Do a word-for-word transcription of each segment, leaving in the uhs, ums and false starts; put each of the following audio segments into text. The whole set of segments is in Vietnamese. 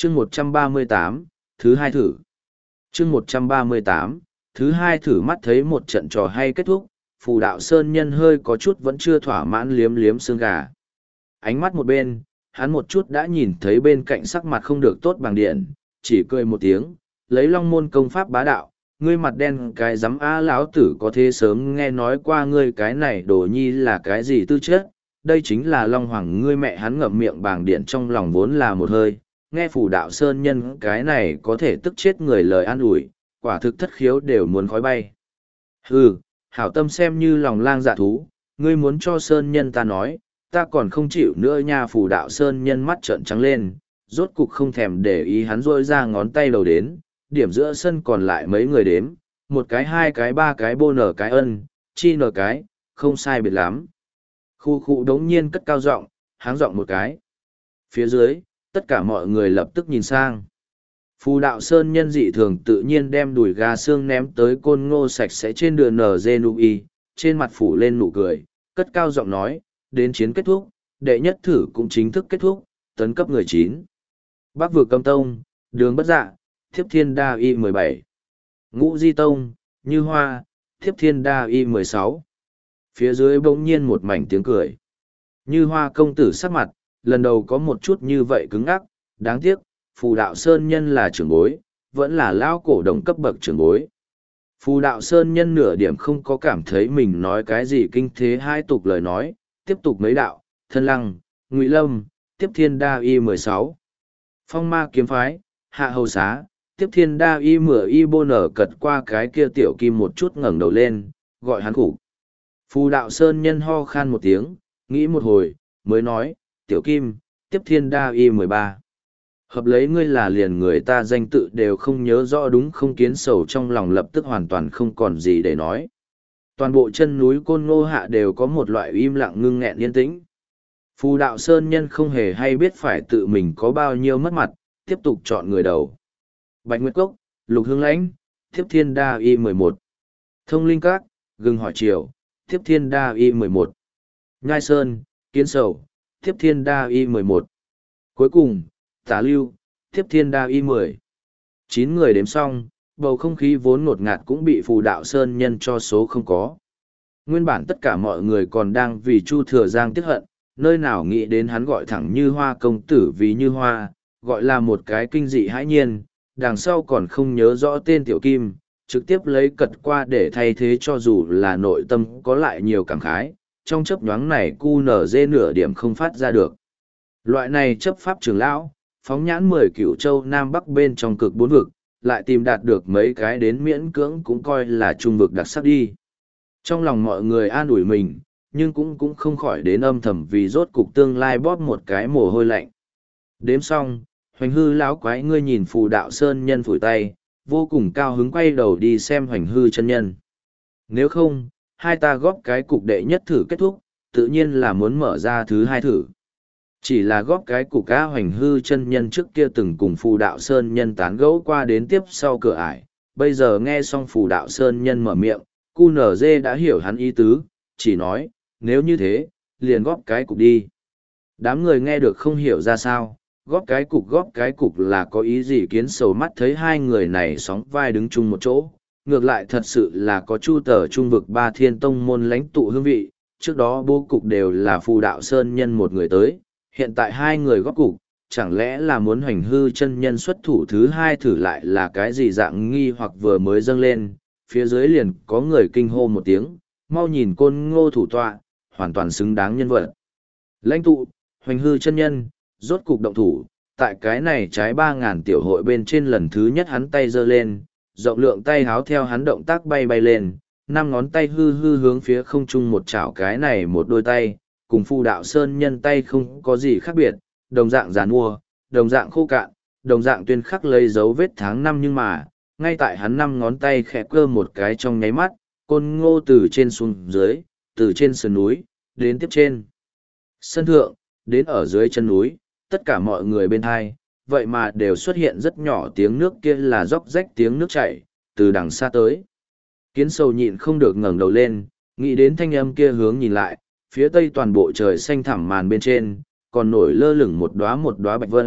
chương một trăm ba mươi tám, thứ hai thử. chương một trăm ba mươi tám, thứ hai thử mắt thấy một trận trò hay kết thúc, phù đạo sơn nhân hơi có chút vẫn chưa thỏa mãn liếm liếm xương gà. Ánh mắt một bên, hắn một chút đã nhìn thấy bên cạnh sắc mặt không được tốt bằng điện, chỉ cười một tiếng, lấy long môn công pháp bá đạo, ngươi mặt đen cái giám á lão tử có thế sớm nghe nói qua ngươi cái này đồ nhi là cái gì tư chất, đây chính là long hoàng ngươi mẹ. Hắn ngậm miệng bàng điện trong lòng vốn là một hơi, nghe phù đạo sơn nhân cái này có thể tức chết người lời an ủi, quả thực thất khiếu đều muốn khói bay. Hừ, hảo tâm xem như lòng lang dạ thú, ngươi muốn cho sơn nhân ta nói, ta còn không chịu nữa nha. Phù đạo sơn nhân mắt trợn trắng lên, rốt cục không thèm để ý, hắn rôi ra ngón tay đầu đến, điểm giữa sân còn lại mấy người đếm, một cái hai cái ba cái bô nở cái ân, chi nở cái, không sai biệt lắm. Khu khu đống nhiên cất cao giọng, háng giọng một cái. Phía dưới, tất cả mọi người lập tức nhìn sang. Phù đạo sơn nhân dị thường tự nhiên đem đùi gà xương ném tới côn ngô sạch sẽ trên đường nở dê nụ y, trên mặt phủ lên nụ cười, cất cao giọng nói, đến chiến kết thúc, đệ nhất thử cũng chính thức kết thúc, tấn cấp người chín. Bắc vực Câm Tông, Đường Bất Dạ, Thiếp Thiên Đa Y mười bảy. Ngũ Di Tông, Như Hoa, Thiếp Thiên Đa Y mười sáu. Phía dưới bỗng nhiên một mảnh tiếng cười. Như Hoa công tử sắc mặt, lần đầu có một chút như vậy cứng ngắc, đáng tiếc, phù đạo sơn nhân là trưởng bối, vẫn là lao cổ đồng cấp bậc trưởng bối. Phù đạo sơn nhân nửa điểm không có cảm thấy mình nói cái gì kinh thế hai tục lời nói, tiếp tục mấy đạo, Thân Lăng, Ngụy Lâm, Tiếp Thiên Đa Y mười sáu. Phong Ma kiếm phái, Hạ Hầu Xá, Tiếp Thiên Đa Y mửa y bô nở cật qua cái kia tiểu kim một chút ngẩng đầu lên, gọi hắn khủ. Phù đạo sơn nhân ho khan một tiếng, nghĩ một hồi, mới nói, tiểu kim, Tiếp Thiên Đa Y mười ba. Hợp lấy ngươi là liền người ta danh tự đều không nhớ rõ đúng không? Kiến sầu trong lòng lập tức hoàn toàn không còn gì để nói. Toàn bộ chân núi Côn Ngô Hạ đều có một loại im lặng ngưng nghẹn yên tĩnh. Phù đạo sơn nhân không hề hay biết phải tự mình có bao nhiêu mất mặt, tiếp tục chọn người đầu. Bạch Nguyệt Cốc, Lục Hương Lãnh, Tiếp Thiên Đa Y mười một. Thông Linh Các, Gừng Hỏi Triều, Tiếp Thiên Đa Y mười một. Nhai Sơn, Kiến Sầu, Tiếp Thiên Đa Y mười một. Cuối cùng, Tả Lưu, Tiếp Thiên Đa Y mười. Chín người đếm xong, bầu không khí vốn ngột ngạt cũng bị phù đạo sơn nhân cho số không có. Nguyên bản tất cả mọi người còn đang vì Chu Thừa Giang tiếc hận, nơi nào nghĩ đến hắn gọi thẳng Như Hoa công tử vì Như Hoa, gọi là một cái kinh dị hãi nhiên, đằng sau còn không nhớ rõ tên tiểu kim, trực tiếp lấy cật qua để thay thế, cho dù là nội tâm có lại nhiều cảm khái, trong chấp nhoáng này cu nở dê nửa điểm không phát ra được. Loại này chấp pháp trưởng lão, phóng nhãn mười cửu châu Nam Bắc bên trong cực bốn vực, lại tìm đạt được mấy cái đến miễn cưỡng cũng coi là trung vực đặc sắc đi. Trong lòng mọi người an ủi mình, nhưng cũng cũng không khỏi đến âm thầm vì rốt cục tương lai bóp một cái mồ hôi lạnh. Đếm xong, Hoành Hư lão quái ngươi nhìn phù đạo sơn nhân phủi tay, vô cùng cao hứng quay đầu đi xem Hoành Hư chân nhân. Nếu không, hai ta góp cái cục đệ nhất thử kết thúc, tự nhiên là muốn mở ra thứ hai thử. Chỉ là góp cái cục cá. Hoành Hư chân nhân trước kia từng cùng phù đạo sơn nhân tán gẫu qua đến tiếp sau cửa ải, bây giờ nghe xong phù đạo sơn nhân mở miệng, cu nở dê đã hiểu hắn ý tứ, chỉ nói, nếu như thế, liền góp cái cục đi. Đám người nghe được không hiểu ra sao, góp cái cục góp cái cục là có ý gì? Kiến sầu mắt thấy hai người này sóng vai đứng chung một chỗ, ngược lại thật sự là có chu tờ trung vực ba thiên tông môn lãnh tụ hương vị, trước đó bố cục đều là phù đạo sơn nhân một người tới, hiện tại hai người góp cục, chẳng lẽ là muốn Hoành Hư chân nhân xuất thủ thứ hai thử lại là cái gì? Dạng nghi hoặc vừa mới dâng lên, phía dưới liền có người kinh hô một tiếng, mau nhìn Côn Ngô thủ tọa, hoàn toàn xứng đáng nhân vật. Lãnh tụ, Hoành Hư chân nhân, rốt cục động thủ, tại cái này trái ba ngàn tiểu hội bên trên lần thứ nhất hắn tay giơ lên, rộng lượng tay háo theo hắn động tác bay bay lên, năm ngón tay hư hư hướng phía không trung một chảo, cái này một đôi tay, cùng phù đạo sơn nhân tay không có gì khác biệt, đồng dạng giàn mua, đồng dạng khô cạn, đồng dạng tuyên khắc lấy dấu vết tháng năm, nhưng mà, ngay tại hắn năm ngón tay khẽ cơ một cái trong nháy mắt, Côn Ngô từ trên xuống dưới, từ trên sườn núi, đến tiếp trên sân thượng, đến ở dưới chân núi, tất cả mọi người bên hai, vậy mà đều xuất hiện rất nhỏ tiếng nước, kia là róc rách tiếng nước chảy, từ đằng xa tới. Kiến sầu nhịn không được ngẩng đầu lên, nghĩ đến thanh âm kia hướng nhìn lại, phía tây toàn bộ trời xanh thẳm màn bên trên, còn nổi lơ lửng một đóa một đóa bạch vân,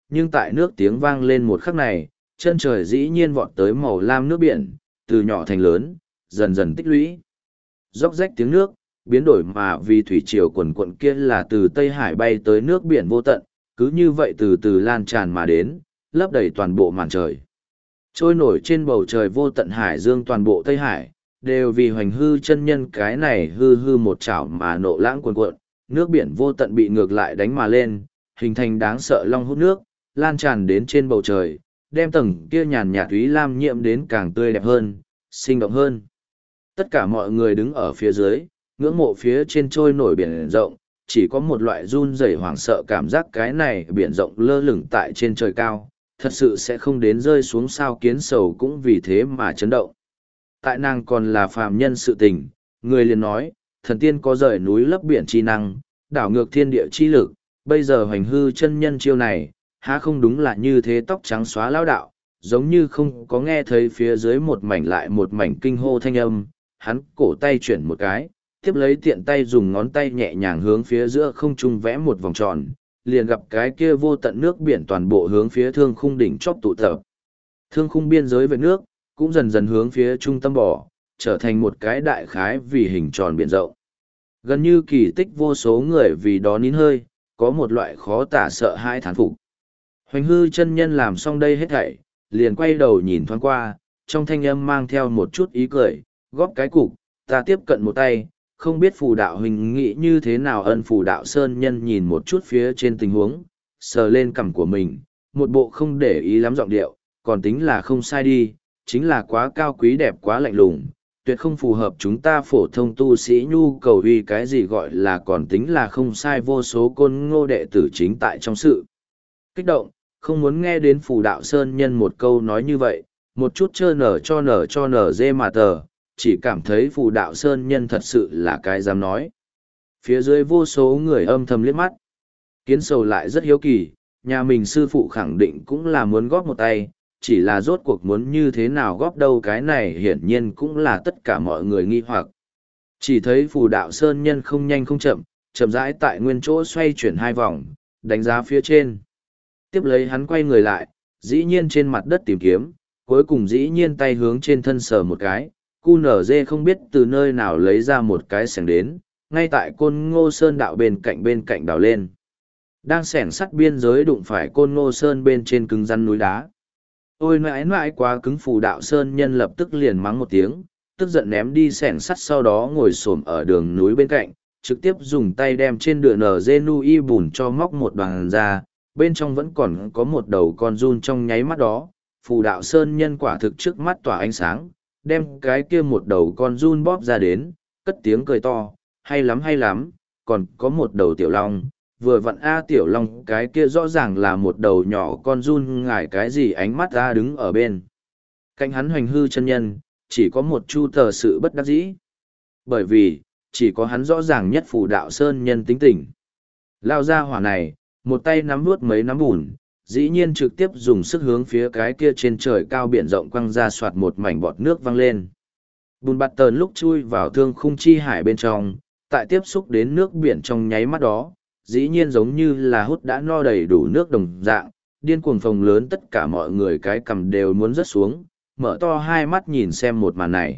nhưng tại nước tiếng vang lên một khắc này, chân trời dĩ nhiên vọt tới màu lam nước biển, từ nhỏ thành lớn, dần dần tích lũy. Róc rách tiếng nước, biến đổi mà vì thủy triều quần quận kia là từ Tây Hải bay tới nước biển vô tận, cứ như vậy từ từ lan tràn mà đến, lấp đầy toàn bộ màn trời. Trôi nổi trên bầu trời vô tận hải dương toàn bộ Tây Hải, đều vì hoành hư chân nhân cái này hư hư một chảo mà nộ lãng cuồn cuộn, nước biển vô tận bị ngược lại đánh mà lên, hình thành đáng sợ long hút nước, lan tràn đến trên bầu trời, đem tầng kia nhàn nhạt úy lam nhiễm đến càng tươi đẹp hơn, sinh động hơn. Tất cả mọi người đứng ở phía dưới, ngưỡng mộ phía trên trôi nổi biển rộng, chỉ có một loại run rẩy hoảng sợ cảm giác cái này biển rộng lơ lửng tại trên trời cao, thật sự sẽ không đến rơi xuống sao kiến sầu cũng vì thế mà chấn động. Tại nàng còn là phàm nhân sự tình, người liền nói, thần tiên có rời núi lấp biển chi năng, đảo ngược thiên địa chi lực, bây giờ hoành hư chân nhân chiêu này, há không đúng là như thế tóc trắng xóa lão đạo, giống như không có nghe thấy phía dưới một mảnh lại một mảnh kinh hô thanh âm, hắn cổ tay chuyển một cái, tiếp lấy tiện tay dùng ngón tay nhẹ nhàng hướng phía giữa không trung vẽ một vòng tròn, liền gặp cái kia vô tận nước biển toàn bộ hướng phía thương khung đỉnh chóp tụ tập. Thương khung biên giới về nước, cũng dần dần hướng phía trung tâm bỏ, trở thành một cái đại khái vì hình tròn biển rộng. Gần như kỳ tích vô số người vì đó nín hơi, có một loại khó tả sợ hãi thán phục. Hoành hư chân nhân làm xong đây hết thảy, liền quay đầu nhìn thoáng qua, trong thanh âm mang theo một chút ý cười, góp cái cục, ta tiếp cận một tay, không biết phù đạo hình nghĩ như thế nào. Ân phù đạo sơn nhân nhìn một chút phía trên tình huống, sờ lên cằm của mình, một bộ không để ý lắm giọng điệu, còn tính là không sai đi, chính là quá cao quý đẹp quá lạnh lùng, tuyệt không phù hợp chúng ta phổ thông tu sĩ nhu cầu uy cái gì gọi là còn tính là không sai. Vô số côn ngô đệ tử chính tại trong sự kích động, không muốn nghe đến phù đạo sơn nhân một câu nói như vậy, một chút trơ nở cho nở cho nở dê mà tờ, chỉ cảm thấy phù đạo sơn nhân thật sự là cái dám nói. Phía dưới vô số người âm thầm liếc mắt, kiến sầu lại rất hiếu kỳ, nhà mình sư phụ khẳng định cũng là muốn góp một tay, chỉ là rốt cuộc muốn như thế nào góp đâu, cái này hiển nhiên cũng là tất cả mọi người nghi hoặc. Chỉ thấy phù đạo sơn nhân không nhanh không chậm, chậm rãi tại nguyên chỗ xoay chuyển hai vòng, đánh giá phía trên. Tiếp lấy hắn quay người lại, dĩ nhiên trên mặt đất tìm kiếm, cuối cùng dĩ nhiên tay hướng trên thân sờ một cái, cu nở dê không biết từ nơi nào lấy ra một cái sẻng đến, ngay tại côn ngô sơn đạo bên cạnh bên cạnh đào lên. Đang sẻng sắt biên giới đụng phải côn ngô sơn bên trên cứng rắn núi đá. Ôi mãi mãi quá cứng, phù đạo sơn nhân lập tức liền mắng một tiếng, tức giận ném đi sẻng sắt, sau đó ngồi xổm ở đường núi bên cạnh, trực tiếp dùng tay đem trên đựa nở dê nu y bùn cho móc một đoàn ra, bên trong vẫn còn có một đầu con giun. Trong nháy mắt đó, phù đạo sơn nhân quả thực trước mắt tỏa ánh sáng, đem cái kia một đầu con giun bóp ra đến, cất tiếng cười to, hay lắm hay lắm, còn có một đầu tiểu long, vừa vặn a tiểu long cái kia rõ ràng là một đầu nhỏ con giun, ngài cái gì ánh mắt ra đứng ở bên cạnh hắn hoành hư chân nhân, chỉ có một chu tờ sự bất đắc dĩ, bởi vì chỉ có hắn rõ ràng nhất phù đạo sơn nhân tính tình. Lao ra hỏa này, một tay nắm vuốt mấy nắm bùn, dĩ nhiên trực tiếp dùng sức hướng phía cái kia trên trời cao biển rộng quăng ra, soạt một mảnh bọt nước văng lên. Bùn bạt tờn lúc chui vào thương khung chi hải bên trong, tại tiếp xúc đến nước biển trong nháy mắt đó, dĩ nhiên giống như là hút đã no đầy đủ nước đồng dạng, điên cuồng phồng lớn, tất cả mọi người cái cằm đều muốn rớt xuống, mở to hai mắt nhìn xem một màn này.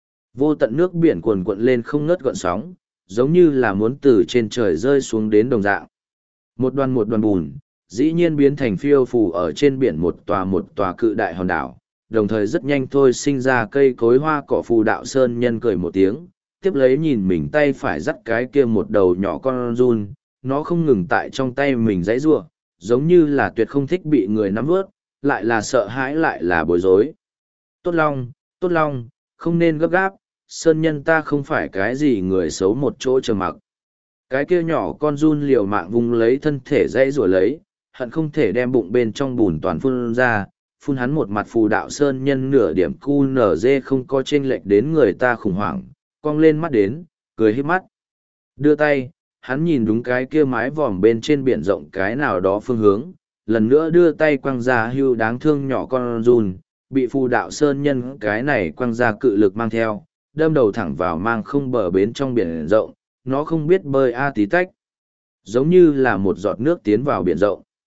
Vô tận nước biển cuồn cuộn lên không ngớt gợn sóng, giống như là muốn từ trên trời rơi xuống đến đồng dạng. Một đoàn một đoàn bùn, dĩ nhiên biến thành phiêu phù ở trên biển một tòa một tòa cự đại hòn đảo, đồng thời rất nhanh thôi sinh ra cây cối hoa cỏ. Phù đạo sơn nhân cười một tiếng, tiếp lấy nhìn mình tay phải dắt cái kia một đầu nhỏ con giun, nó không ngừng tại trong tay mình giãy giụa, giống như là tuyệt không thích bị người nắm vớt, lại là sợ hãi lại là bối rối. Tốt long, tốt long, không nên gấp gáp, sơn nhân ta không phải cái gì người xấu, một chỗ chờ mặc. Cái kia nhỏ con giun liều mạng vùng lấy thân thể dãy rủa lấy, hận không thể đem bụng bên trong bùn toàn phun ra, phun hắn một mặt. Phù đạo sơn nhân nửa điểm cu nở dê không có chênh lệch đến người ta khủng hoảng, cong lên mắt đến, cười híp mắt. Đưa tay, hắn nhìn đúng cái kia mái vòm bên trên biển rộng cái nào đó phương hướng, lần nữa đưa tay quăng ra hưu đáng thương nhỏ con giun, bị phù đạo sơn nhân cái này quăng ra cự lực mang theo, đâm đầu thẳng vào mang không bờ bến trong biển rộng, nó không biết bơi a tí tách, giống như là một giọt nước tiến vào biển rộng.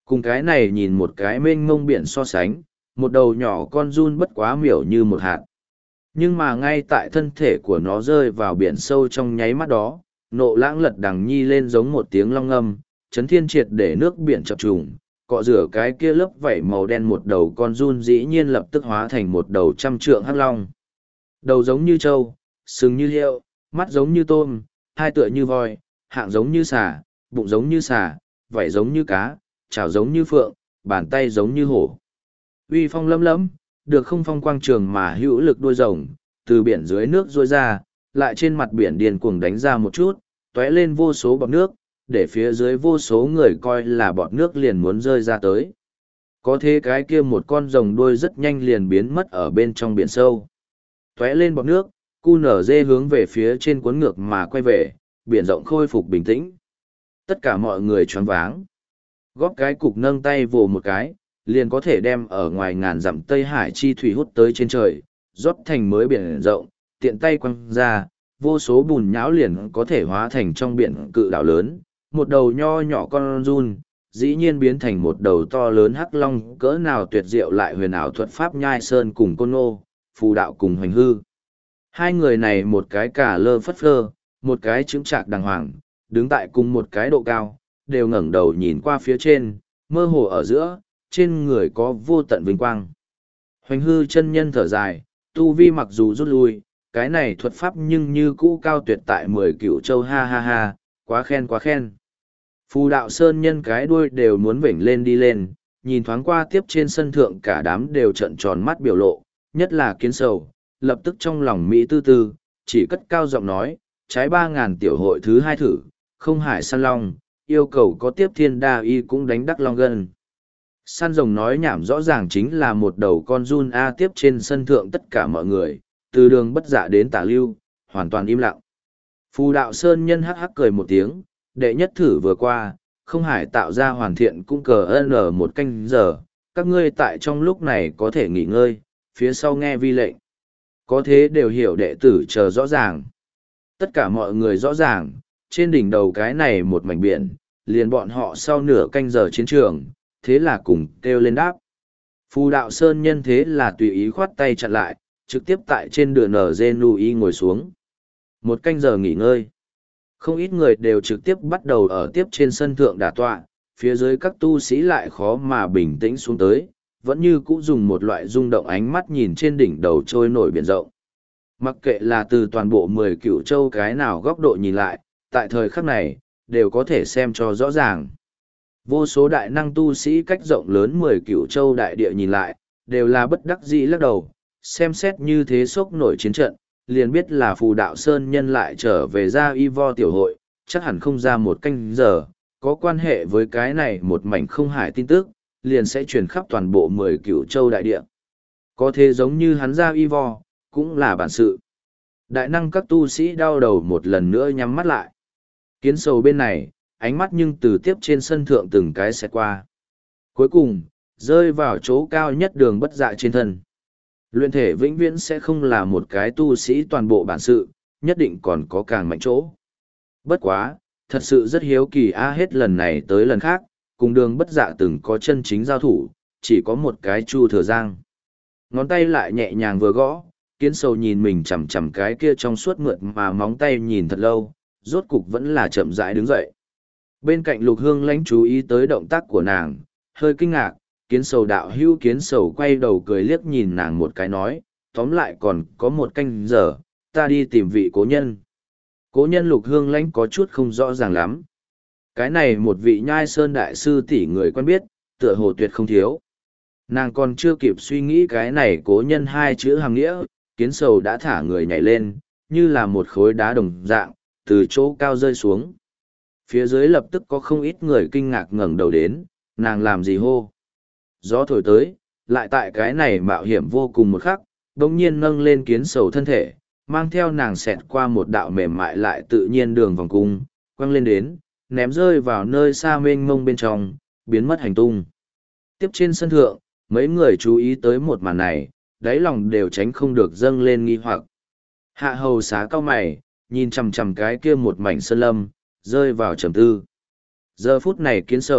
Cùng cái này nhìn một cái mênh mông biển so sánh, một đầu nhỏ con giun bất quá miểu như một hạt. Nhưng mà ngay tại thân thể của nó rơi vào biển sâu trong nháy mắt đó, nộ lãng lật đằng nhi lên giống một tiếng long ngâm, chấn thiên triệt để nước biển chập trùng, cọ rửa cái kia lớp vảy màu đen một đầu con giun dĩ nhiên lập tức hóa thành một đầu trăm trượng hắc long. Đầu giống như trâu, sừng như hiệu, mắt giống như tôm, hai tựa như voi, hạng giống như xà, bụng giống như xà, vảy giống như cá, chảo giống như phượng, bàn tay giống như hổ. Uy phong lấm lấm, được không phong quang trường mà hữu lực đuôi rồng, từ biển dưới nước rôi ra, lại trên mặt biển điên cuồng đánh ra một chút, tóe lên vô số bọt nước, để phía dưới vô số người coi là bọt nước liền muốn rơi ra tới. Có thế cái kia một con rồng đuôi rất nhanh liền biến mất ở bên trong biển sâu. Tóe lên bọt nước, cu nở dê hướng về phía trên cuốn ngược mà quay về, biển rộng khôi phục bình tĩnh. Tất cả mọi người choáng váng. Góp cái cục nâng tay vồ một cái, liền có thể đem ở ngoài ngàn dặm Tây Hải chi thủy hút tới trên trời, rót thành mới biển rộng, tiện tay quăng ra, vô số bùn nhão liền có thể hóa thành trong biển cự đảo lớn, một đầu nho nhỏ con giun, dĩ nhiên biến thành một đầu to lớn hắc long cỡ nào tuyệt diệu lại huyền ảo thuật pháp nhai sơn cùng côn ngô, phù đạo cùng hoành hư. Hai người này một cái cả lơ phất phơ, một cái chững chạc đàng hoàng, đứng tại cùng một cái độ cao, đều ngẩng đầu nhìn qua phía trên, mơ hồ ở giữa, trên người có vô tận vinh quang. Hoành hư chân nhân thở dài, tu vi mặc dù rút lui, cái này thuật pháp nhưng như cũ cao tuyệt tại mười cửu châu ha ha ha, quá khen quá khen. Phù đạo sơn nhân cái đuôi đều muốn vểnh lên đi lên, nhìn thoáng qua tiếp trên sân thượng cả đám đều trợn tròn mắt biểu lộ, nhất là kiến sầu, lập tức trong lòng Mỹ tư tư, chỉ cất cao giọng nói, trái ba ngàn tiểu hội thứ hai thử, không hải săn long, yêu cầu có tiếp thiên đa y cũng đánh đắc long gân. Săn rồng nói nhảm rõ ràng chính là một đầu con giun A tiếp trên sân thượng tất cả mọi người, từ đường bất dạ đến tả lưu, hoàn toàn im lặng. Phù đạo sơn nhân hắc hắc cười một tiếng, đệ nhất thử vừa qua, không hải tạo ra hoàn thiện cũng cờ ơn ở một canh giờ, các ngươi tại trong lúc này có thể nghỉ ngơi, phía sau nghe vi lệnh. Có thế đều hiểu đệ tử chờ rõ ràng. Tất cả mọi người rõ ràng, trên đỉnh đầu cái này một mảnh biển, liền bọn họ sau nửa canh giờ chiến trường, thế là cùng kêu lên đáp. Phù đạo sơn nhân thế là tùy ý khoát tay chặn lại, trực tiếp tại trên đường nở dê nu y ngồi xuống. Một canh giờ nghỉ ngơi. Không ít người đều trực tiếp bắt đầu ở tiếp trên sân thượng đả tọa, phía dưới các tu sĩ lại khó mà bình tĩnh xuống tới, vẫn như cũ dùng một loại rung động ánh mắt nhìn trên đỉnh đầu trôi nổi biển rộng. Mặc kệ là từ toàn bộ mười cửu châu cái nào góc độ nhìn lại, tại thời khắc này, đều có thể xem cho rõ ràng. Vô số đại năng tu sĩ cách rộng lớn mười cửu châu đại địa nhìn lại, đều là bất đắc dĩ lắc đầu, xem xét như thế sốc nổi chiến trận, liền biết là phù đạo sơn nhân lại trở về ra y vo tiểu hội, chắc hẳn không ra một canh giờ, có quan hệ với cái này một mảnh không hải tin tức, liền sẽ truyền khắp toàn bộ mười cửu châu đại địa. Có thế giống như hắn ra y vo, cũng là bản sự. Đại năng các tu sĩ đau đầu một lần nữa nhắm mắt lại. Kiến sầu bên này, ánh mắt nhưng từ tiếp trên sân thượng từng cái sẽ qua. Cuối cùng, rơi vào chỗ cao nhất đường bất dạ trên thân. Luyện thể vĩnh viễn sẽ không là một cái tu sĩ toàn bộ bản sự, nhất định còn có càng mạnh chỗ. Bất quá, thật sự rất hiếu kỳ a hết lần này tới lần khác, cùng đường bất dạ từng có chân chính giao thủ, chỉ có một cái Chu Thừa Giang. Ngón tay lại nhẹ nhàng vừa gõ, kiến sầu nhìn mình chằm chằm cái kia trong suốt mượt mà móng tay nhìn thật lâu, rốt cục vẫn là chậm rãi đứng dậy. Bên cạnh Lục Hương Lãnh chú ý tới động tác của nàng, hơi kinh ngạc, kiến sầu đạo hữu kiến sầu quay đầu cười liếc nhìn nàng một cái nói, tóm lại còn có một canh giờ, ta đi tìm vị cố nhân. Cố nhân Lục Hương Lãnh có chút không rõ ràng lắm. Cái này một vị nhai sơn đại sư tỷ người quen biết, tựa hồ tuyệt không thiếu. Nàng còn chưa kịp suy nghĩ cái này cố nhân hai chữ hàng nghĩa, kiến sầu đã thả người nhảy lên, như là một khối đá đồng dạng, từ chỗ cao rơi xuống. Phía dưới lập tức có không ít người kinh ngạc ngẩng đầu đến, nàng làm gì hô. Gió thổi tới, lại tại cái này mạo hiểm vô cùng một khắc, bỗng nhiên nâng lên kiến sầu thân thể, mang theo nàng xẹt qua một đạo mềm mại lại tự nhiên đường vòng cung, quăng lên đến, ném rơi vào nơi xa mênh mông bên trong, biến mất hành tung. Tiếp trên sân thượng, mấy người chú ý tới một màn này, đáy lòng đều tránh không được dâng lên nghi hoặc. Hạ hầu xá cao mày, nhìn chằm chằm cái kia một mảnh sơn lâm, rơi vào trầm tư. Giờ phút này kiến sầu,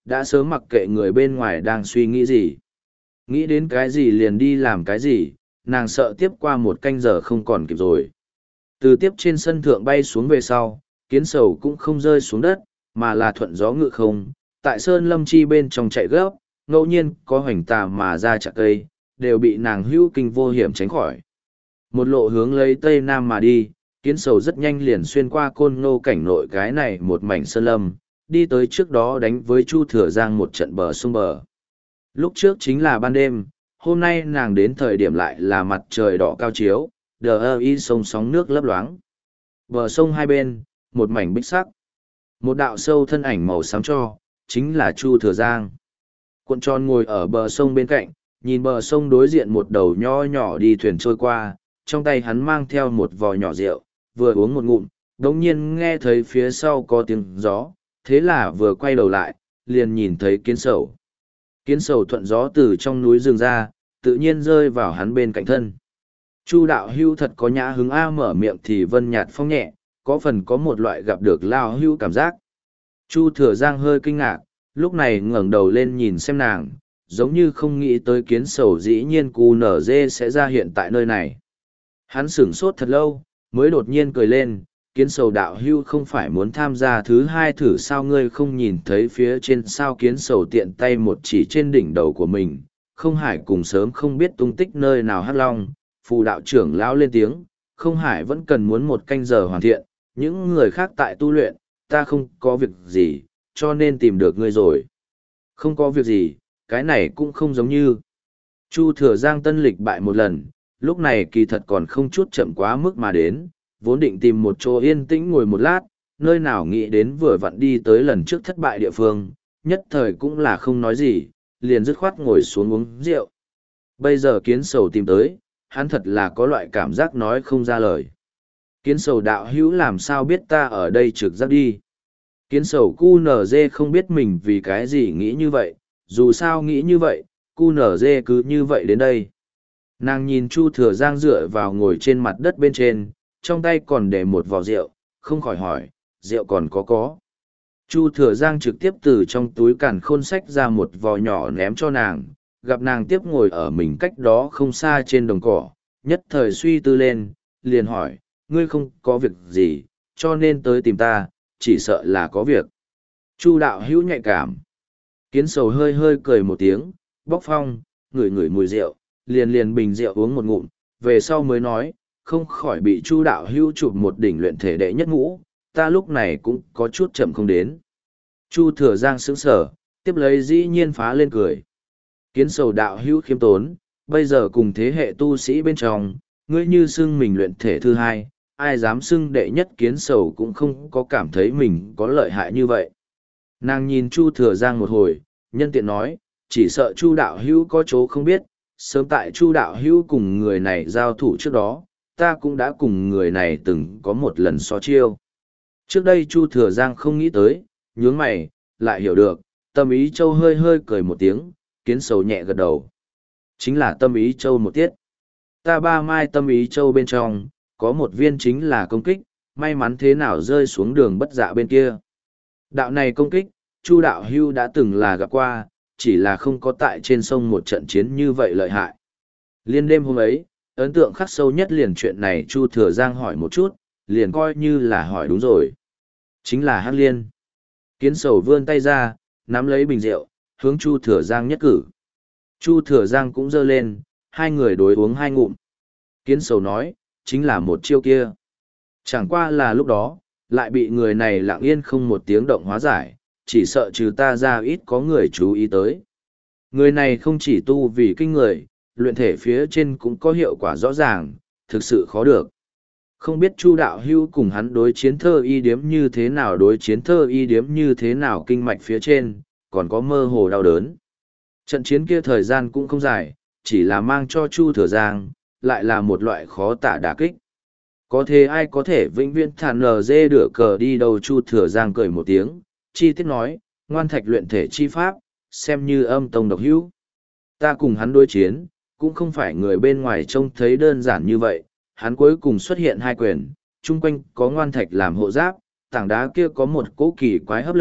đã sớm mặc kệ người bên ngoài đang suy nghĩ gì. Nghĩ đến cái gì liền đi làm cái gì, nàng sợ tiếp qua một canh giờ không còn kịp rồi. Từ tiếp trên sân thượng bay xuống về sau, kiến sầu cũng không rơi xuống đất, mà là thuận gió ngự không, tại sơn lâm chi bên trong chạy gấp, ngẫu nhiên có hoành tà mà ra chặt cây, đều bị nàng hữu kinh vô hiểm tránh khỏi. Một lộ hướng lấy tây nam mà đi, kiến sầu rất nhanh liền xuyên qua côn ngô cảnh nội cái này một mảnh sơn lâm, đi tới trước đó đánh với Chu Thừa Giang một trận bờ sông bờ. Lúc trước chính là ban đêm, hôm nay nàng đến thời điểm lại là mặt trời đỏ cao chiếu, đờ ơ y sông sóng nước lấp loáng. Bờ sông hai bên, một mảnh bích sắc. Một đạo sâu thân ảnh màu xám cho, chính là Chu Thừa Giang. Cuộn tròn ngồi ở bờ sông bên cạnh, nhìn bờ sông đối diện một đầu nho nhỏ đi thuyền trôi qua, trong tay hắn mang theo một vò nhỏ rượu, vừa uống một ngụm, đống nhiên nghe thấy phía sau có tiếng gió, thế là vừa quay đầu lại, liền nhìn thấy kiến sầu. Kiến sầu thuận gió từ trong núi rừng ra, tự nhiên rơi vào hắn bên cạnh thân. Chu đạo hưu thật có nhã hứng A mở miệng thì vân nhạt phong nhẹ, có phần có một loại gặp được lao hưu cảm giác. Chu Thừa Giang hơi kinh ngạc, lúc này ngẩng đầu lên nhìn xem nàng, giống như không nghĩ tới kiến sầu dĩ nhiên cu nở dê sẽ ra hiện tại nơi này. Hắn sửng sốt thật lâu, mới đột nhiên cười lên, kiến sầu đạo hưu không phải muốn tham gia thứ hai thử sao ngươi không nhìn thấy phía trên sao kiến sầu tiện tay một chỉ trên đỉnh đầu của mình, không hải cùng sớm không biết tung tích nơi nào hắc long, phù đạo trưởng lão lên tiếng, không hải vẫn cần muốn một canh giờ hoàn thiện, những người khác tại tu luyện, ta không có việc gì, cho nên tìm được ngươi rồi. Không có việc gì, cái này cũng không giống như. Chu Thừa Giang tân lịch bại một lần, lúc này kỳ thật còn không chút chậm quá mức mà đến, vốn định tìm một chỗ yên tĩnh ngồi một lát, nơi nào nghĩ đến vừa vặn đi tới lần trước thất bại địa phương, nhất thời cũng là không nói gì, liền dứt khoát ngồi xuống uống rượu. Bây giờ kiến sầu tìm tới, hắn thật là có loại cảm giác nói không ra lời. Kiến sầu đạo hữu làm sao biết ta ở đây trực giác đi. Kiến sầu cu nở dê không biết mình vì cái gì nghĩ như vậy, dù sao nghĩ như vậy, cu nở dê cứ như vậy đến đây. Nàng nhìn Chu Thừa Giang dựa vào ngồi trên mặt đất bên trên, trong tay còn để một vò rượu, không khỏi hỏi, rượu còn có có. Chu Thừa Giang trực tiếp từ trong túi càn khôn sách ra một vò nhỏ ném cho nàng, gặp nàng tiếp ngồi ở mình cách đó không xa trên đồng cỏ, nhất thời suy tư lên, liền hỏi, ngươi không có việc gì, cho nên tới tìm ta, chỉ sợ là có việc. Chu đạo hữu nhạy cảm. Kiến sầu hơi hơi cười một tiếng, bóc phong, ngửi ngửi mùi rượu, liền liền bình rượu uống một ngụm, về sau mới nói, không khỏi bị Chu đạo hữu chụp một đỉnh luyện thể đệ nhất ngũ, ta lúc này cũng có chút chậm không đến. Chu Thừa Giang sững sờ, tiếp lấy dĩ nhiên phá lên cười. Kiến sầu đạo hữu khiêm tốn, bây giờ cùng thế hệ tu sĩ bên trong, ngươi như xưng mình luyện thể thứ hai, ai dám xưng đệ nhất kiến sầu cũng không có cảm thấy mình có lợi hại như vậy. Nàng nhìn Chu Thừa Giang một hồi, nhân tiện nói, chỉ sợ Chu đạo hữu có chỗ không biết, sớm tại Chu đạo hữu cùng người này giao thủ trước đó, ta cũng đã cùng người này từng có một lần so chiêu. Trước đây Chu Thừa Giang không nghĩ tới, nhướng mày, lại hiểu được, Tâm Ý Châu hơi hơi cười một tiếng, kiến sầu nhẹ gật đầu. Chính là Tâm Ý Châu một tiết. Ta ba mai Tâm Ý Châu bên trong, có một viên chính là công kích, may mắn thế nào rơi xuống đường bất dạ bên kia. Đạo này công kích, Chu đạo hưu đã từng là gặp qua, chỉ là không có tại trên sông một trận chiến như vậy lợi hại. Liên đêm hôm ấy, ấn tượng khắc sâu nhất liền chuyện này Chu Thừa Giang hỏi một chút, liền coi như là hỏi đúng rồi. Chính là Hắc Liên. Kiến sầu vươn tay ra, nắm lấy bình rượu, hướng Chu Thừa Giang nhất cử. Chu Thừa Giang cũng giơ lên, hai người đối uống hai ngụm. Kiến sầu nói, chính là một chiêu kia. Chẳng qua là lúc đó, lại bị người này lặng yên không một tiếng động hóa giải, chỉ sợ trừ ta ra ít có người chú ý tới. Người này không chỉ tu vì kinh người, luyện thể phía trên cũng có hiệu quả rõ ràng, thực sự khó được. Không biết Chu đạo hưu cùng hắn đối chiến thơ y điếm như thế nào đối chiến thơ y điếm như thế nào kinh mạch phía trên, còn có mơ hồ đau đớn. Trận chiến kia thời gian cũng không dài, chỉ là mang cho Chu Thừa Giang, lại là một loại khó tả đả kích. Có thể ai có thể vĩnh viễn thản nờ dê đửa cờ đi đâu Chu Thừa Giang cười một tiếng, chi tiết nói, ngoan thạch luyện thể chi pháp, xem như âm tông độc hữu. Ta cùng hắn đối chiến, cũng không phải người bên ngoài trông thấy đơn giản như vậy, hắn cuối cùng xuất hiện hai quyền, chung quanh có ngoan thạch làm hộ giáp, tảng đá kia có một cỗ kỳ quái hấp lực,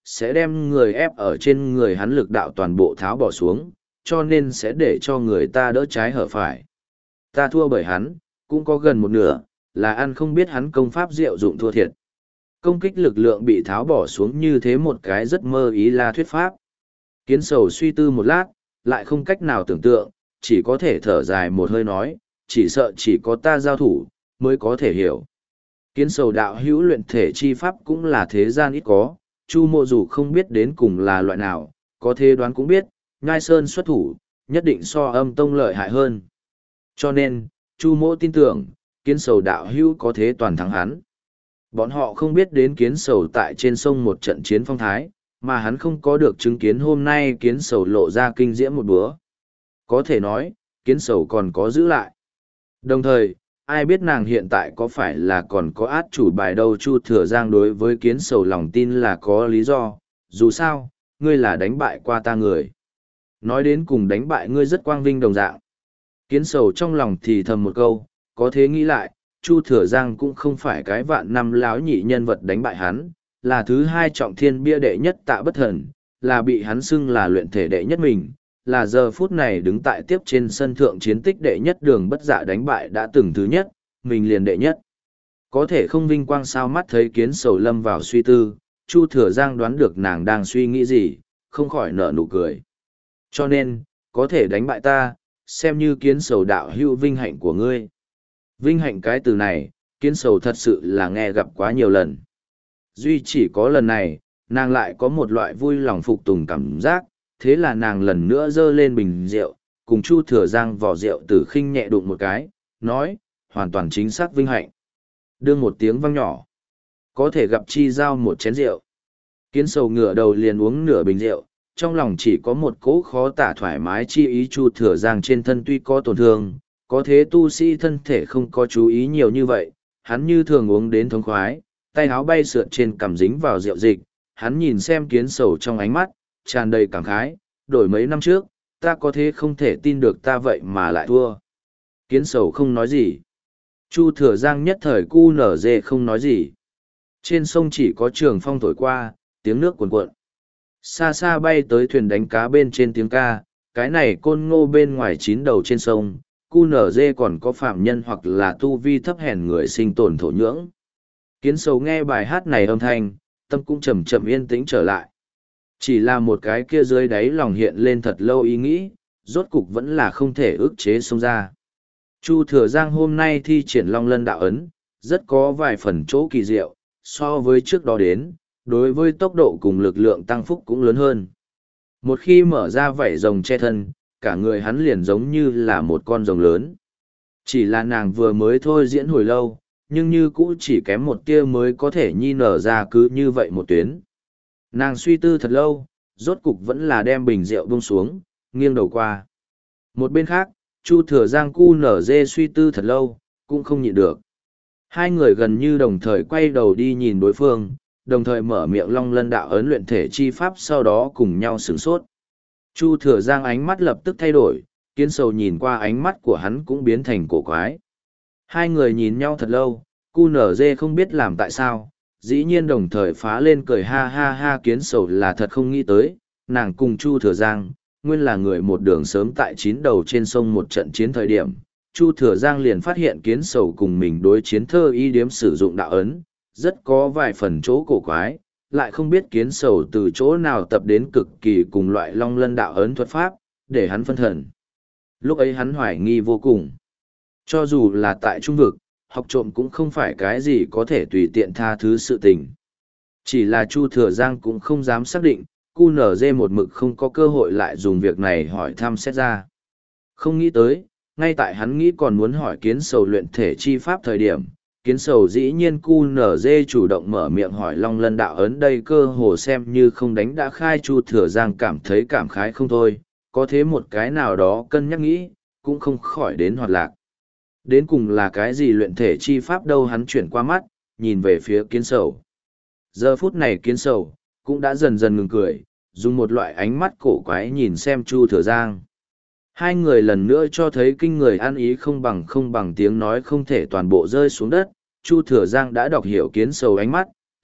sẽ đem người ép ở trên người hắn lực đạo toàn bộ tháo bỏ xuống, cho nên sẽ để cho người ta đỡ trái hở phải. Ta thua bởi hắn, cũng có gần một nửa, là ăn không biết hắn công pháp diệu dụng thua thiệt. Công kích lực lượng bị tháo bỏ xuống như thế một cái rất mơ ý là thuyết pháp. Kiến sầu suy tư một lát, lại không cách nào tưởng tượng, chỉ có thể thở dài một hơi nói, chỉ sợ chỉ có ta giao thủ, mới có thể hiểu. Kiến sầu đạo hữu luyện thể chi pháp cũng là thế gian ít có, Chu Mộ dù không biết đến cùng là loại nào, có thế đoán cũng biết, Nhai Sơn xuất thủ, nhất định so Âm Tông lợi hại hơn. Cho nên, Chu Mộ tin tưởng, kiến sầu đạo hữu có thế toàn thắng hắn. Bọn họ không biết đến kiến sầu tại trên sông một trận chiến phong thái, mà hắn không có được chứng kiến hôm nay kiến sầu lộ ra kinh diễm một bữa. Có thể nói, kiến sầu còn có giữ lại. Đồng thời, ai biết nàng hiện tại có phải là còn có át chủ bài đâu. Chu Thừa Giang đối với kiến sầu lòng tin là có lý do, dù sao, ngươi là đánh bại qua ta người. Nói đến cùng đánh bại ngươi rất quang vinh đồng dạng. Kiến sầu trong lòng thì thầm một câu, có thế nghĩ lại, Chu Thừa Giang cũng không phải cái vạn năm láo nhị nhân vật đánh bại hắn, là thứ hai trọng thiên bia đệ nhất Tạ Bất Thần, là bị hắn xưng là luyện thể đệ nhất mình, là giờ phút này đứng tại tiếp trên sân thượng chiến tích đệ nhất Đường Bất Dạ đánh bại đã từng thứ nhất, mình liền đệ nhất. Có thể không vinh quang sao? Mắt thấy kiến sầu lâm vào suy tư, Chu Thừa Giang đoán được nàng đang suy nghĩ gì, không khỏi nở nụ cười. Cho nên, có thể đánh bại ta, xem như kiến sầu đạo hữu vinh hạnh của ngươi. Vinh hạnh cái từ này, kiến sầu thật sự là nghe gặp quá nhiều lần. Duy chỉ có lần này, nàng lại có một loại vui lòng phục tùng cảm giác, thế là nàng lần nữa giơ lên bình rượu, cùng Chu Thừa Giang vỏ rượu Tử Khinh nhẹ đụng một cái, nói, hoàn toàn chính xác vinh hạnh. Đưa một tiếng vang nhỏ, có thể gặp chi giao một chén rượu. Kiến sầu ngửa đầu liền uống nửa bình rượu, trong lòng chỉ có một cỗ khó tả thoải mái chi ý. Chu Thừa Giang trên thân tuy có tổn thương, có thế tu sĩ thân thể không có chú ý nhiều như vậy, hắn như thường uống đến thống khoái, tay áo bay sượt trên cằm dính vào rượu dịch, hắn nhìn xem kiến sầu trong ánh mắt, tràn đầy cảm khái, đổi mấy năm trước, ta có thế không thể tin được ta vậy mà lại thua. Kiến sầu không nói gì. Chu Thừa Giang nhất thời cu nở dê không nói gì. Trên sông chỉ có trường phong thổi qua, tiếng nước cuồn cuộn. Xa xa bay tới thuyền đánh cá bên trên tiếng ca, cái này côn ngô bên ngoài chín đầu trên sông, cu nở dê còn có phạm nhân hoặc là tu vi thấp hèn người sinh tồn thổ nhưỡng. Kiến sầu nghe bài hát này âm thanh, tâm cũng chậm chậm yên tĩnh trở lại. Chỉ là một cái kia dưới đáy lòng hiện lên thật lâu ý nghĩ, rốt cục vẫn là không thể ức chế xông ra. Chu Thừa Giang hôm nay thi triển Long Lân đạo ấn, rất có vài phần chỗ kỳ diệu, so với trước đó đến, đối với tốc độ cùng lực lượng tăng phúc cũng lớn hơn. Một khi mở ra vảy rồng che thân, cả người hắn liền giống như là một con rồng lớn. Chỉ là nàng vừa mới thôi diễn hồi lâu, nhưng như cũ chỉ kém một tia mới có thể nhi nở ra cứ như vậy một tuyến. Nàng suy tư thật lâu, rốt cục vẫn là đem bình rượu buông xuống, nghiêng đầu qua. Một bên khác, Chu Thừa Giang cu nở dê suy tư thật lâu, cũng không nhịn được. Hai người gần như đồng thời quay đầu đi nhìn đối phương, đồng thời mở miệng Long Lân đạo ấn luyện thể chi pháp, sau đó cùng nhau sửng sốt. Chu Thừa Giang ánh mắt lập tức thay đổi, kiến sầu nhìn qua ánh mắt của hắn cũng biến thành cổ quái. Hai người nhìn nhau thật lâu, cu nở dê không biết làm tại sao, dĩ nhiên đồng thời phá lên cười ha ha ha. Kiến sầu là thật không nghĩ tới, nàng cùng Chu Thừa Giang, nguyên là người một đường sớm tại chín đầu trên sông một trận chiến thời điểm. Chu Thừa Giang liền phát hiện kiến sầu cùng mình đối chiến thơ y điếm sử dụng đạo ấn, rất có vài phần chỗ cổ quái, lại không biết kiến sầu từ chỗ nào tập đến cực kỳ cùng loại Long Lân đạo ấn thuật pháp, để hắn phân thần. Lúc ấy hắn hoài nghi vô cùng. Cho dù là tại trung vực, học trộm cũng không phải cái gì có thể tùy tiện tha thứ sự tình. Chỉ là Chu Thừa Giang cũng không dám xác định, cu nở dê một mực không có cơ hội lại dùng việc này hỏi thăm xét ra. Không nghĩ tới, ngay tại hắn nghĩ còn muốn hỏi kiến sầu luyện thể chi pháp thời điểm, kiến sầu dĩ nhiên cu nở dê chủ động mở miệng hỏi Long Lân đạo ấn, đây cơ hồ xem như không đánh đã khai. Chu Thừa Giang cảm thấy cảm khái không thôi, có thế một cái nào đó cân nhắc nghĩ, cũng không khỏi đến hoạt lạc. Đến cùng là cái gì luyện thể chi pháp đâu? Hắn chuyển qua mắt, nhìn về phía kiến sầu. Giờ phút này kiến sầu, cũng đã dần dần ngừng cười, dùng một loại ánh mắt cổ quái nhìn xem Chu Thừa Giang. Hai người lần nữa cho thấy kinh người ăn ý không bằng không bằng tiếng nói không thể toàn bộ rơi xuống đất. Chu Thừa Giang đã đọc hiểu kiến sầu ánh mắt,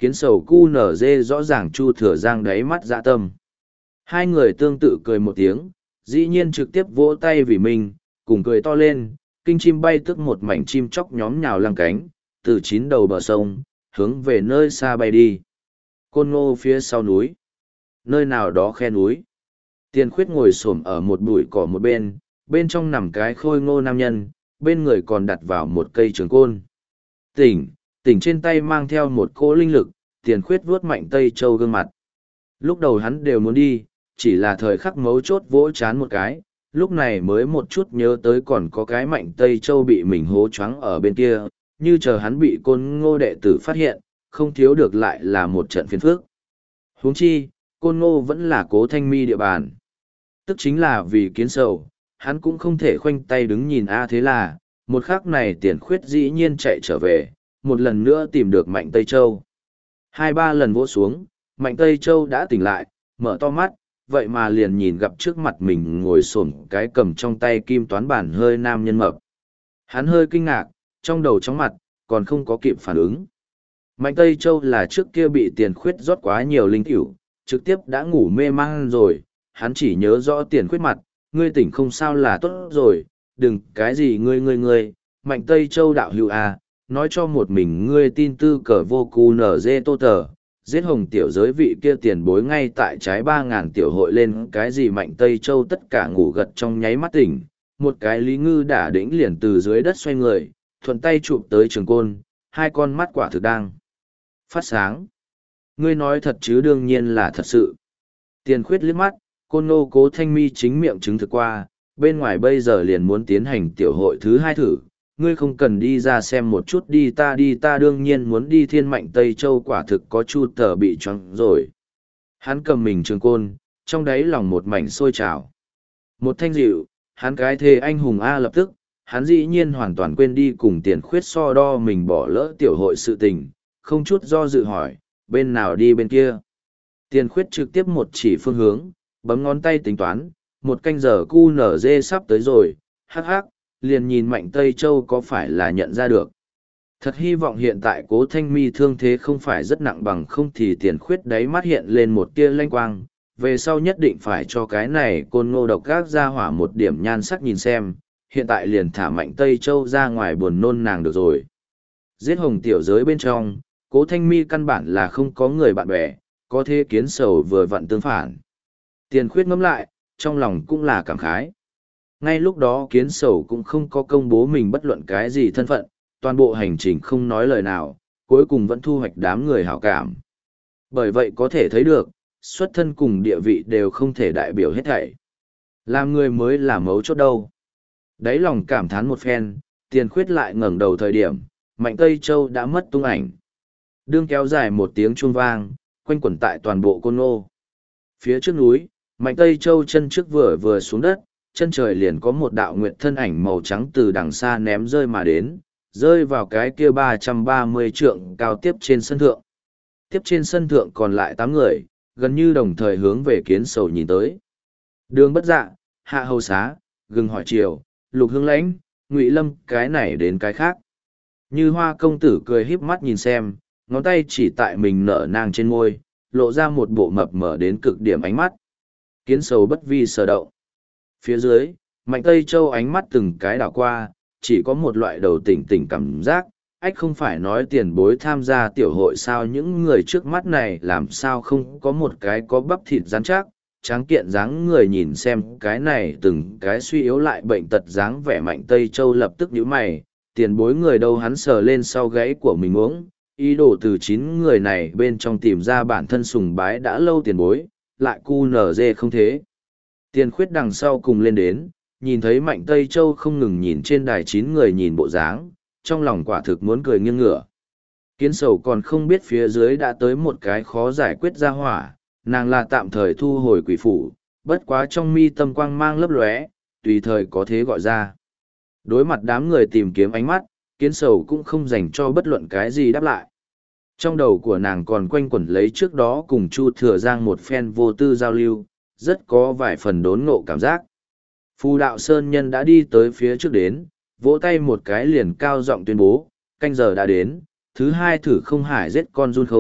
kiến sầu cu nở dê rõ ràng Chu Thừa Giang đáy mắt dạ tâm. Hai người tương tự cười một tiếng, dĩ nhiên trực tiếp vỗ tay vì mình, cùng cười to lên, kinh chim bay tức một mảnh chim chóc nhóm nhào lăng cánh, từ chín đầu bờ sông, hướng về nơi xa bay đi. Côn Ngô phía sau núi, nơi nào đó khe núi. Tiền Khuyết ngồi xổm ở một bụi cỏ một bên, bên trong nằm cái khôi ngô nam nhân, bên người còn đặt vào một cây trường côn. Tỉnh, tỉnh trên tay mang theo một cỗ linh lực, Tiền Khuyết vuốt mạnh Tây Châu gương mặt. Lúc đầu hắn đều muốn đi, chỉ là thời khắc mấu chốt vỗ chán một cái, lúc này mới một chút nhớ tới còn có cái mạnh Tây Châu bị mình hố choáng ở bên kia, như chờ hắn bị Côn Ngô đệ tử phát hiện, không thiếu được lại là một trận phiền phức. Huống chi, Côn Ngô vẫn là Cố Thanh Mi địa bàn. Tức chính là vì kiến sầu, hắn cũng không thể khoanh tay đứng nhìn a thế là, một khắc này Tiền Khuyết dĩ nhiên chạy trở về, một lần nữa tìm được Mạnh Tây Châu. Hai ba lần vỗ xuống, Mạnh Tây Châu đã tỉnh lại, mở to mắt, vậy mà liền nhìn gặp trước mặt mình ngồi xổm cái cầm trong tay kim toán bản hơi nam nhân mập. Hắn hơi kinh ngạc, trong đầu chóng mặt, còn không có kịp phản ứng. Mạnh Tây Châu là trước kia bị Tiền Khuyết rót quá nhiều linh tiểu, trực tiếp đã ngủ mê man rồi, hắn chỉ nhớ rõ Tiền Khuyết mặt, ngươi tỉnh không sao là tốt rồi, đừng cái gì ngươi ngươi ngươi, Mạnh Tây Châu đạo hữu à, nói cho một mình ngươi tin tư cờ vô cu nở dê tô tờ, giết hồng tiểu giới vị kia tiền bối ngay tại trái ba ngàn tiểu hội lên cái gì Mạnh Tây Châu tất cả ngủ gật trong nháy mắt tỉnh, một cái Lý Ngư đả đĩnh liền từ dưới đất xoay người, thuận tay chụp tới trường côn, hai con mắt quả thực đang phát sáng. Ngươi nói thật chứ đương nhiên là thật sự. Tiền Khuyết liếc mắt, Côn Ngô Cố Thanh Mi chính miệng chứng thực qua, bên ngoài bây giờ liền muốn tiến hành tiểu hội thứ hai thử, ngươi không cần đi ra xem một chút đi ta đi ta đương nhiên muốn đi thiên Mạnh Tây Châu quả thực có chu tờ bị choáng rồi. Hắn cầm mình trường côn, trong đáy lòng một mảnh sôi trào. Một thanh dịu, hắn cái thề anh hùng A lập tức, hắn dĩ nhiên hoàn toàn quên đi cùng Tiền Khuyết so đo mình bỏ lỡ tiểu hội sự tình, không chút do dự hỏi, bên nào đi bên kia. Tiền Khuyết trực tiếp một chỉ phương hướng, bấm ngón tay tính toán, một canh giờ cu nở dê sắp tới rồi, hắc hắc, liền nhìn Mạnh Tây Châu có phải là nhận ra được. Thật hy vọng hiện tại Cố Thanh Mi thương thế không phải rất nặng bằng không thì Tiền Khuyết đáy mắt hiện lên một tia lanh quang, về sau nhất định phải cho cái này Côn Ngô độc gác ra hỏa một điểm nhan sắc nhìn xem, hiện tại liền thả Mạnh Tây Châu ra ngoài buồn nôn nàng được rồi. Giết hồng tiểu giới bên trong, Cố Thanh Mi căn bản là không có người bạn bè, có thế kiến sầu vừa vặn tương phản. Tiền Khuyết ngẫm lại, trong lòng cũng là cảm khái. Ngay lúc đó kiến sầu cũng không có công bố mình bất luận cái gì thân phận, toàn bộ hành trình không nói lời nào, cuối cùng vẫn thu hoạch đám người hảo cảm. Bởi vậy có thể thấy được, xuất thân cùng địa vị đều không thể đại biểu hết thảy. Làm người mới là mấu chốt đâu. Đáy lòng cảm thán một phen, Tiền Khuyết lại ngẩng đầu thời điểm, Mạnh Tây Châu đã mất tung ảnh. Đương kéo dài một tiếng chuông vang, quanh quẩn tại toàn bộ Côn Ngô. Phía trước núi, Mạnh Tây Châu chân trước vừa vừa xuống đất, chân trời liền có một đạo nguyệt thân ảnh màu trắng từ đằng xa ném rơi mà đến, rơi vào cái kia ba trăm ba mươi trượng cao tiếp trên sân thượng. Tiếp trên sân thượng còn lại tám người, gần như đồng thời hướng về kiến sầu nhìn tới. Đường Bất Dạ, Hạ Hầu Xá, Gừng Hỏi Triều, Lục Hương Lãnh, Ngụy Lâm cái này đến cái khác. Như Hoa công tử cười híp mắt nhìn xem, ngón tay chỉ tại mình nở nang trên môi, lộ ra một bộ mập mở đến cực điểm ánh mắt. Kiến sầu bất vi sở động. Phía dưới, Mạnh Tây Châu ánh mắt từng cái đảo qua, chỉ có một loại đầu tỉnh tỉnh cảm giác, ách không phải nói tiền bối tham gia tiểu hội sao những người trước mắt này làm sao không có một cái có bắp thịt rắn chắc, tráng kiện dáng người nhìn xem cái này từng cái suy yếu lại bệnh tật dáng vẻ Mạnh Tây Châu lập tức nhíu mày, tiền bối người đâu hắn sờ lên sau gáy của mình uống, ý đồ từ chín người này bên trong tìm ra bản thân sùng bái đã lâu tiền bối, lại cu nở dê không thế. Tiền Khuyết đằng sau cùng lên đến, nhìn thấy Mạnh Tây Châu không ngừng nhìn trên đài chín người nhìn bộ dáng, trong lòng quả thực muốn cười nghiêng ngửa. Kiến sầu còn không biết phía dưới đã tới một cái khó giải quyết ra hỏa, nàng là tạm thời thu hồi quỷ phủ, bất quá trong mi tâm quang mang lấp lóe, tùy thời có thế gọi ra. Đối mặt đám người tìm kiếm ánh mắt, kiến sầu cũng không dành cho bất luận cái gì đáp lại. Trong đầu của nàng còn quanh quẩn lấy trước đó cùng Chu Thừa Giang một phen vô tư giao lưu, rất có vài phần đốn ngộ cảm giác. Phù đạo Sơn Nhân đã đi tới phía trước đến, vỗ tay một cái liền cao giọng tuyên bố, canh giờ đã đến, thứ hai thử không hải giết con run không,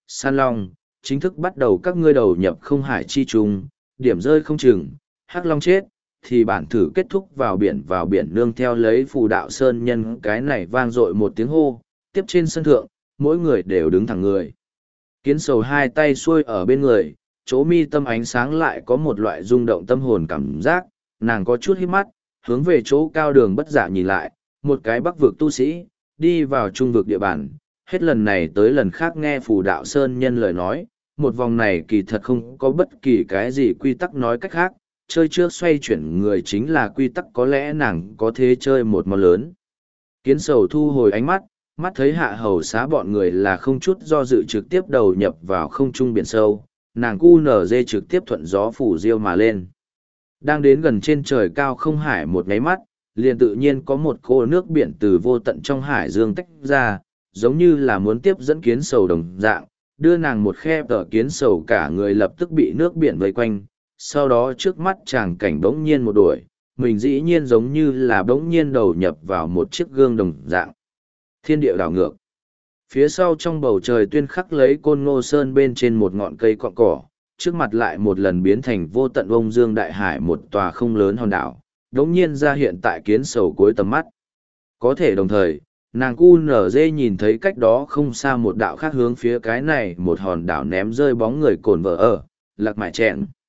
San Long, chính thức bắt đầu các ngươi đầu nhập không hải chi trùng, điểm rơi không chừng, Hắc Long chết, thì bản thử kết thúc vào biển vào biển nương theo lấy phù đạo sơn nhân cái này vang dội một tiếng hô, tiếp trên sân thượng, mỗi người đều đứng thẳng người. Kiến sầu hai tay xuôi ở bên người, chỗ mi tâm ánh sáng lại có một loại rung động tâm hồn cảm giác, nàng có chút hít mắt, hướng về chỗ cao đường bất dạ nhìn lại, một cái bắc vực tu sĩ, đi vào trung vực địa bàn, hết lần này tới lần khác nghe phù đạo sơn nhân lời nói, một vòng này kỳ thật không có bất kỳ cái gì quy tắc nói cách khác, chơi trước xoay chuyển người chính là quy tắc có lẽ nàng có thế chơi một món lớn. Kiến sầu thu hồi ánh mắt, mắt thấy hạ hầu xá bọn người là không chút do dự trực tiếp đầu nhập vào không trung biển sâu, nàng cu nở dê trực tiếp thuận gió phủ diêu mà lên. Đang đến gần trên trời cao không hải một ngáy mắt, liền tự nhiên có một cô nước biển từ vô tận trong hải dương tách ra, giống như là muốn tiếp dẫn kiến sầu đồng dạng, đưa nàng một khe tờ kiến sầu cả người lập tức bị nước biển vây quanh, sau đó trước mắt chàng cảnh bỗng nhiên một đuổi, mình dĩ nhiên giống như là bỗng nhiên đầu nhập vào một chiếc gương đồng dạng. Thiên địa đảo ngược. Phía sau trong bầu trời tuyên khắc lấy côn ngô sơn bên trên một ngọn cây cọn cỏ, trước mặt lại một lần biến thành vô tận bông dương đại hải một tòa không lớn hòn đảo, đống nhiên ra hiện tại kiến sầu cuối tầm mắt. Có thể đồng thời, nàng cu nở dê nhìn thấy cách đó không xa một đạo khác hướng phía cái này một hòn đảo ném rơi bóng người cồn vợ ở, lạc mại chẹn.